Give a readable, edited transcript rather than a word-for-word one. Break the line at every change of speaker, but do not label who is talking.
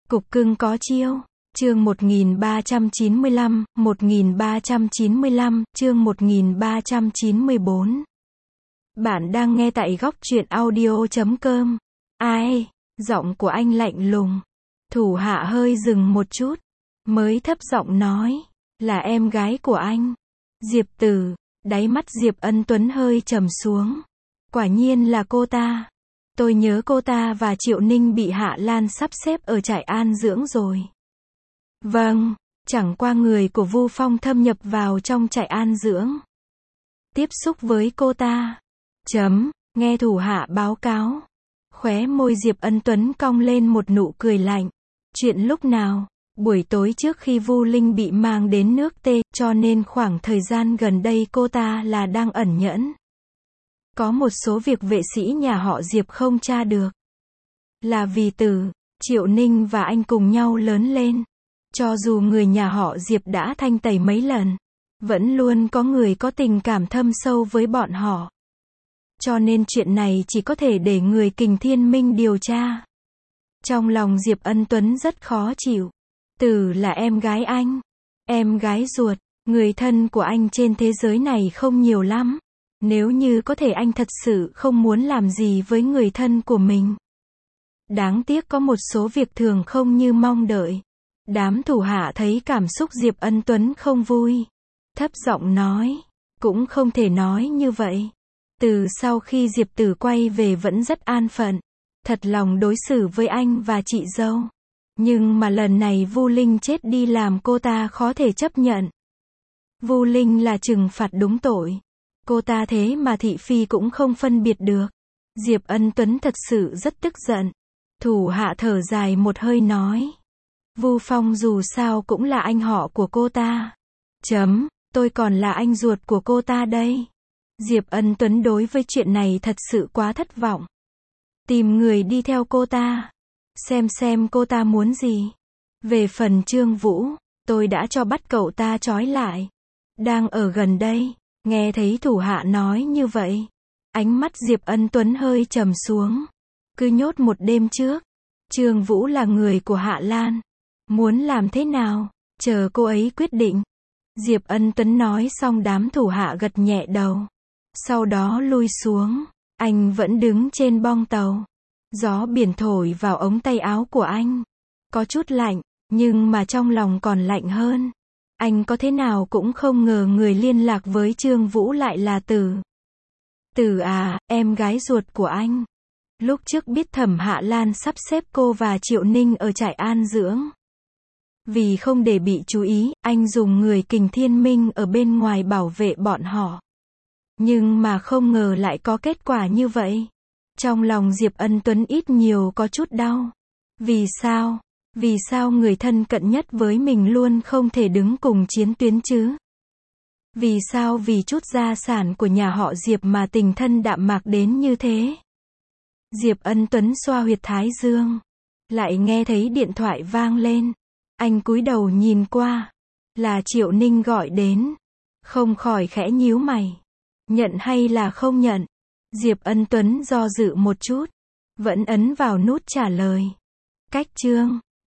Cục cưng có chiêu. Chương 1395, 1395, chương 1394. Bạn đang nghe tại góc truyện audio.com. Ai? Giọng của anh lạnh lùng. Thủ hạ hơi dừng một chút, mới thấp giọng nói, là em gái của anh. Diệp Tử. Đáy mắt Diệp Ân Tuấn hơi trầm xuống. Quả nhiên là cô ta. Tôi nhớ cô ta và Triệu Ninh bị Hạ Lan sắp xếp ở trại an dưỡng rồi. Vâng, chẳng qua người của Vu Phong thâm nhập vào trong trại an dưỡng. Tiếp xúc với cô ta. Nghe thủ hạ báo cáo. Khóe môi Diệp Ân Tuấn cong lên một nụ cười lạnh. Chuyện lúc nào? Buổi tối trước khi Vu Linh bị mang đến nước T, cho nên khoảng thời gian gần đây cô ta là đang ẩn nhẫn. Có một số việc vệ sĩ nhà họ Diệp không tra được. Là vì Triệu Ninh và anh cùng nhau lớn lên. Cho dù người nhà họ Diệp đã thanh tẩy mấy lần, vẫn luôn có người có tình cảm thâm sâu với bọn họ. Cho nên chuyện này chỉ có thể để người Kình Thiên Minh điều tra. Trong lòng Diệp Ân Tuấn rất khó chịu. Tử là em gái anh. Em gái ruột. Người thân của anh trên thế giới này không nhiều lắm. Nếu như có thể anh thật sự không muốn làm gì với người thân của mình. Đáng tiếc có một số việc thường không như mong đợi. Đám thủ hạ thấy cảm xúc Diệp Ân Tuấn không vui. Thấp giọng nói. Cũng không thể nói như vậy. Từ sau khi Diệp Tử quay về vẫn rất an phận. Thật lòng đối xử với anh và chị dâu. Nhưng mà lần này Vu Linh chết đi làm cô ta khó thể chấp nhận. Vu Linh là trừng phạt đúng tội. Cô ta thế mà thị phi cũng không phân biệt được. Diệp Ân Tuấn thật sự rất tức giận. Thủ hạ thở dài một hơi nói. Vu Phong dù sao cũng là anh họ của cô ta. Tôi còn là anh ruột của cô ta đây. Diệp Ân Tuấn đối với chuyện này thật sự quá thất vọng. Tìm người đi theo cô ta. Xem cô ta muốn gì. Về phần Trương Vũ, tôi đã cho bắt cậu ta trói lại. Đang ở gần đây. Nghe thấy thủ hạ nói như vậy. Ánh mắt Diệp Ân Tuấn hơi trầm xuống. Cứ nhốt một đêm trước. Trương Vũ là người của Hạ Lan. Muốn làm thế nào? Chờ cô ấy quyết định. Diệp Ân Tuấn nói xong đám thủ hạ gật nhẹ đầu. Sau đó lui xuống. Anh vẫn đứng trên bong tàu. Gió biển thổi vào ống tay áo của anh. Có chút lạnh, nhưng mà trong lòng còn lạnh hơn. Anh có thế nào cũng không ngờ người liên lạc với Trương Vũ lại là Tử. Tử à, em gái ruột của anh. Lúc trước biết Thẩm Hạ Lan sắp xếp cô và Triệu Ninh ở trại an dưỡng. Vì không để bị chú ý, anh dùng người Kình Thiên Minh ở bên ngoài bảo vệ bọn họ. Nhưng mà không ngờ lại có kết quả như vậy. Trong lòng Diệp Ân Tuấn ít nhiều có chút đau. Vì sao? Vì sao người thân cận nhất với mình luôn không thể đứng cùng chiến tuyến chứ? Vì sao vì chút gia sản của nhà họ Diệp mà tình thân đạm mạc đến như thế? Diệp Ân Tuấn xoa huyệt thái dương. Lại nghe thấy điện thoại vang lên. Anh cúi đầu nhìn qua. Là Triệu Ninh gọi đến. Không khỏi khẽ nhíu mày. Nhận hay là không nhận? Diệp Ân Tuấn do dự một chút. Vẫn ấn vào nút trả lời. Cách chương.